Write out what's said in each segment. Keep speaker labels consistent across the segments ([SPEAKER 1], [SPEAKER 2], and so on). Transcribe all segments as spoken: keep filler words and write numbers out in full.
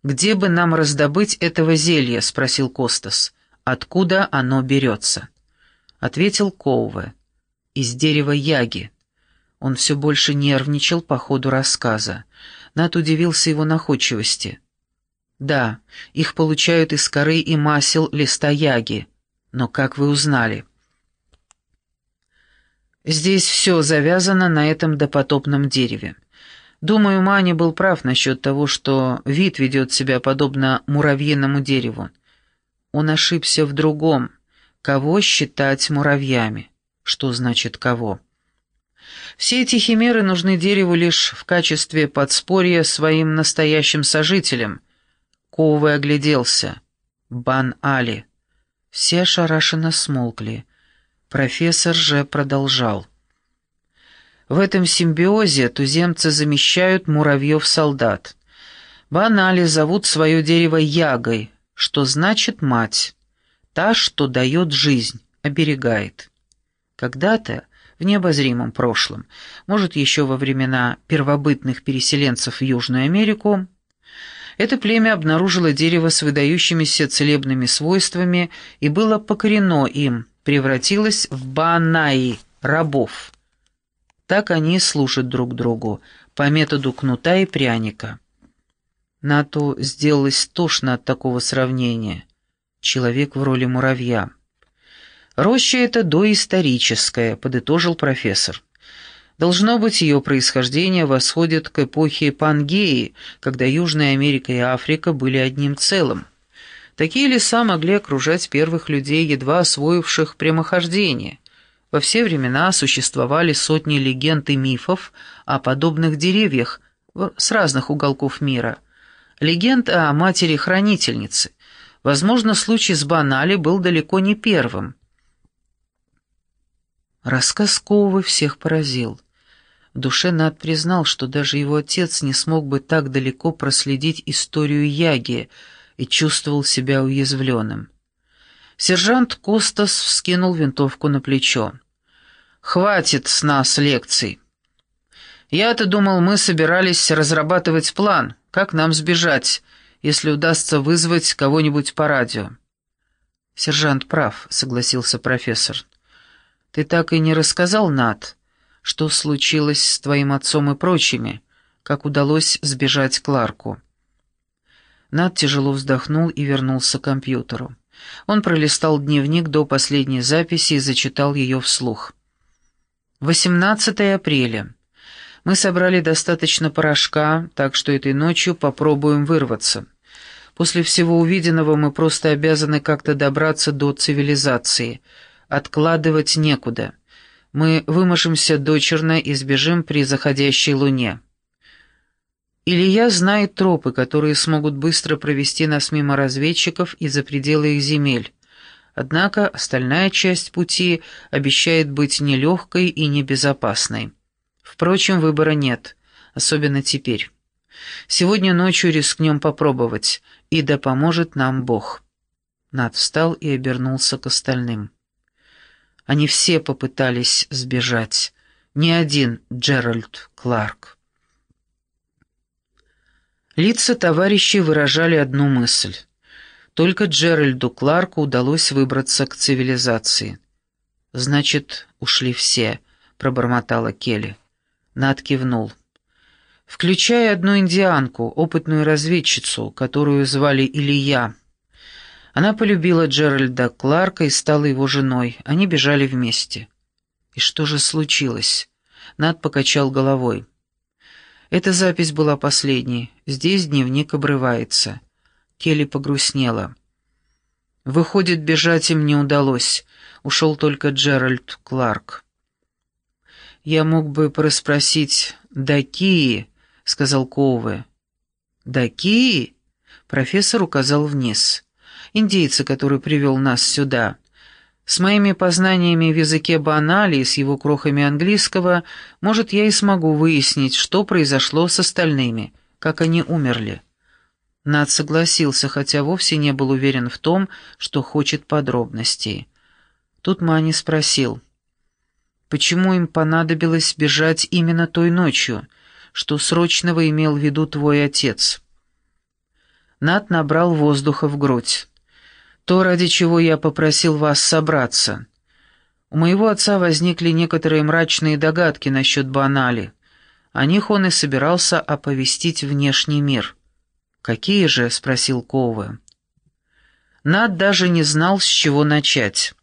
[SPEAKER 1] «Где бы нам раздобыть этого зелья?» — спросил Костас. «Откуда оно берется?» Ответил Коуве. «Из дерева яги». Он все больше нервничал по ходу рассказа. Нат удивился его находчивости. «Да, их получают из коры и масел листа яги. Но как вы узнали?» «Здесь все завязано на этом допотопном дереве. Думаю, Мани был прав насчет того, что вид ведет себя подобно муравьиному дереву. Он ошибся в другом. Кого считать муравьями? Что значит «кого»? Все эти химеры нужны дереву лишь в качестве подспорья своим настоящим сожителям». Коуве огляделся. Бан-Али. Все ошарашенно смолкли. Профессор же продолжал. В этом симбиозе туземцы замещают муравьев-солдат. Бан-Али зовут свое дерево ягой, что значит «мать», та, что дает жизнь, оберегает. Когда-то, в необозримом прошлом, может, еще во времена первобытных переселенцев в Южную Америку, это племя обнаружило дерево с выдающимися целебными свойствами и было покорено им, превратилось в баанаи, рабов. Так они служат друг другу, по методу кнута и пряника. Нату сделалось тошно от такого сравнения. Человек в роли муравья. «Роща эта доисторическая», — подытожил профессор. «Должно быть, ее происхождение восходит к эпохе Пангеи, когда Южная Америка и Африка были одним целым. Такие леса могли окружать первых людей, едва освоивших прямохождение. Во все времена существовали сотни легенд и мифов о подобных деревьях с разных уголков мира. Легенд о матери-хранительнице. Возможно, случай с Бан-Али был далеко не первым». Рассказ Коуве всех поразил. В душе Нат признал, что даже его отец не смог бы так далеко проследить историю яги, и чувствовал себя уязвленным. Сержант Костас вскинул винтовку на плечо. «Хватит с нас лекций. Я-то думал, мы собирались разрабатывать план, как нам сбежать, если удастся вызвать кого-нибудь по радио». «Сержант прав», — согласился профессор. «Ты так и не рассказал, Нат, что случилось с твоим отцом и прочими, как удалось сбежать Кларку». Нат тяжело вздохнул и вернулся к компьютеру. Он пролистал дневник до последней записи и зачитал ее вслух. восемнадцатое апреля. Мы собрали достаточно порошка, так что этой ночью попробуем вырваться. После всего увиденного мы просто обязаны как-то добраться до цивилизации. Откладывать некуда. Мы выможемся дочерно и сбежим при заходящей луне. Илья знает тропы, которые смогут быстро провести нас мимо разведчиков и за пределы их земель. Однако остальная часть пути обещает быть нелегкой и небезопасной. Впрочем, выбора нет, особенно теперь. Сегодня ночью рискнем попробовать, и да поможет нам Бог». Нат встал и обернулся к остальным. Они все попытались сбежать. Ни один Джеральд Кларк. Лица товарищей выражали одну мысль. Только Джеральду Кларку удалось выбраться к цивилизации. «Значит, ушли все», — пробормотала Келли. Нат кивнул. «Включая одну индианку, опытную разведчицу, которую звали Илья. Она полюбила Джеральда Кларка и стала его женой. Они бежали вместе». «И что же случилось?» Нат покачал головой. «Эта запись была последней. Здесь дневник обрывается». Келли погрустнела. «Выходит, бежать им не удалось. Ушел только Джеральд Кларк». «Я мог бы порасспросить Дакии», — сказал Коуве. «Дакии?» — профессор указал вниз. «Индейца, который привел нас сюда. С моими познаниями в языке Бан-Али и с его крохами английского, может, я и смогу выяснить, что произошло с остальными, как они умерли». Нат согласился, хотя вовсе не был уверен в том, что хочет подробностей. Тут Мани спросил, почему им понадобилось бежать именно той ночью, что срочного имел в виду твой отец. Нат набрал воздуха в грудь. «То, ради чего я попросил вас собраться. У моего отца возникли некоторые мрачные догадки насчет Банали. О них он и собирался оповестить внешний мир». «Какие же?» — спросил Коуэ. Нат даже не знал, с чего начать.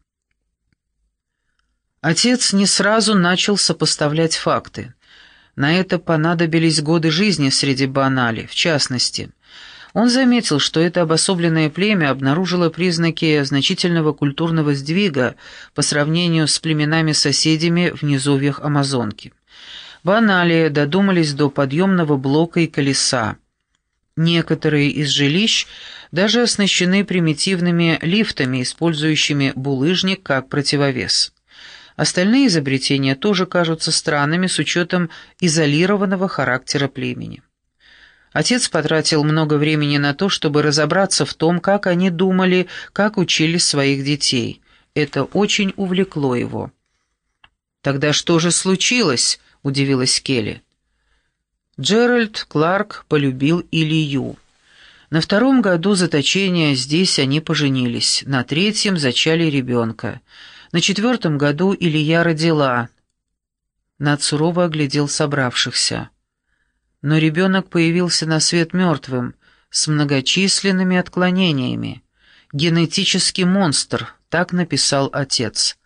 [SPEAKER 1] Отец не сразу начал сопоставлять факты. На это понадобились годы жизни среди Банали. В частности, он заметил, что это обособленное племя обнаружило признаки значительного культурного сдвига по сравнению с племенами-соседями в низовьях Амазонки. Банали додумались до подъемного блока и колеса. Некоторые из жилищ даже оснащены примитивными лифтами, использующими булыжник как противовес. Остальные изобретения тоже кажутся странными с учетом изолированного характера племени. Отец потратил много времени на то, чтобы разобраться в том, как они думали, как учили своих детей. Это очень увлекло его. «Тогда что же случилось?» — удивилась Келли. Джеральд Кларк полюбил Илью. На втором году заточения здесь они поженились, на третьем зачали ребенка. На четвертом году Илья родила. Над сурово оглядел собравшихся. Но ребенок появился на свет мертвым, с многочисленными отклонениями. «Генетический монстр», так написал отец.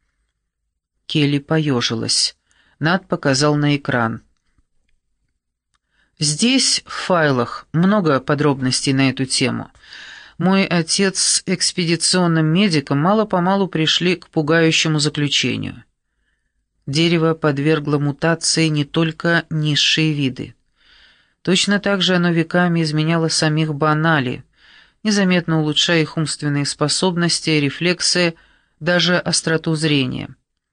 [SPEAKER 1] Келли поежилась. Над показал на экран. Здесь, в файлах, много подробностей на эту тему. Мой отец с экспедиционным медиком мало-помалу пришли к пугающему заключению. Дерево подвергло мутации не только низшие виды. Точно так же оно веками изменяло самих Банали, незаметно улучшая их умственные способности, рефлексы, даже остроту зрения.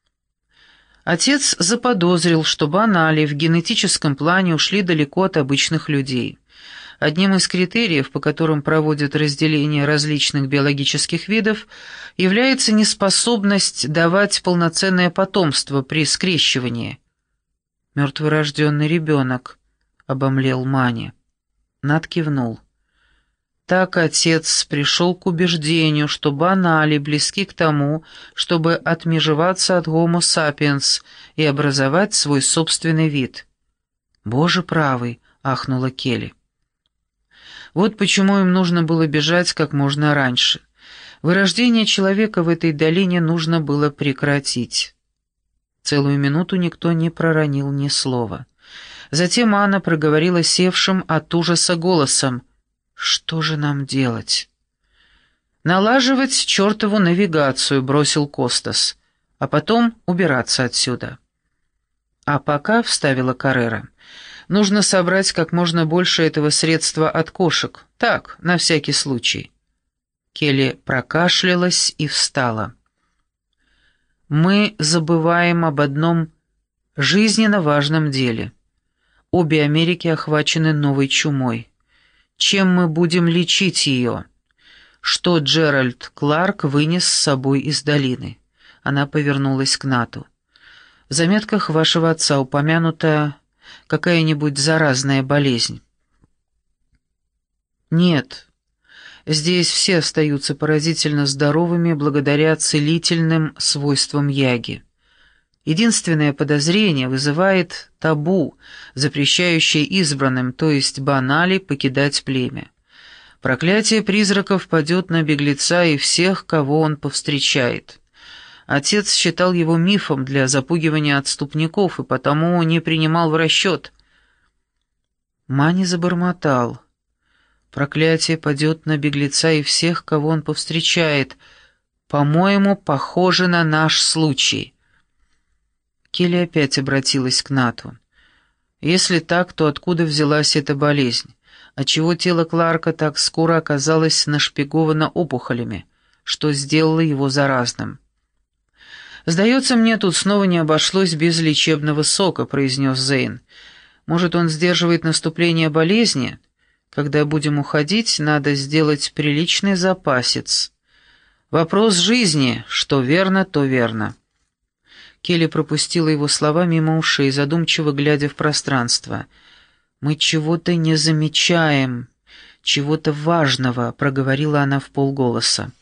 [SPEAKER 1] Отец заподозрил, что Банали в генетическом плане ушли далеко от обычных людей. Одним из критериев, по которым проводят разделение различных биологических видов, является неспособность давать полноценное потомство при скрещивании. «Мертворожденный ребенок», — обомлел Мани. Нат кивнул. Так отец пришел к убеждению, что Банали близки к тому, чтобы отмежеваться от Homo sapiens и образовать свой собственный вид. «Боже правый!» — ахнула Келли. Вот почему им нужно было бежать как можно раньше. Вырождение человека в этой долине нужно было прекратить. Целую минуту никто не проронил ни слова. Затем Анна проговорила севшим от ужаса голосом: «Что же нам делать?» «Налаживать чертову навигацию», — бросил Костас, «а потом убираться отсюда». «А пока», — вставила Каррера, — «нужно собрать как можно больше этого средства от кошек. Так, на всякий случай». Келли прокашлялась и встала. «Мы забываем об одном жизненно важном деле. Обе Америки охвачены новой чумой. Чем мы будем лечить ее? Что Джеральд Кларк вынес с собой из долины?» Она повернулась к Нату. «В заметках вашего отца упомянута какая-нибудь заразная болезнь?» «Нет. Здесь все остаются поразительно здоровыми благодаря целительным свойствам яги. Единственное подозрение вызывает табу, запрещающее избранным, то есть Банали, покидать племя. Проклятие призраков падет на беглеца и всех, кого он повстречает. Отец считал его мифом для запугивания отступников и потому не принимал в расчет». Мани забормотал. «Проклятие падет на беглеца и всех, кого он повстречает. По-моему, похоже на наш случай». Келли опять обратилась к Нату. «Если так, то откуда взялась эта болезнь? Отчего тело Кларка так скоро оказалось нашпиговано опухолями? Что сделало его заразным?» «Сдается мне, тут снова не обошлось без лечебного сока», — произнес Зейн. «Может, он сдерживает наступление болезни? Когда будем уходить, надо сделать приличный запасец. Вопрос жизни, что верно, то верно». Келли пропустила его слова мимо ушей, задумчиво глядя в пространство. «Мы чего-то не замечаем. чего-то важного», — проговорила она вполголоса.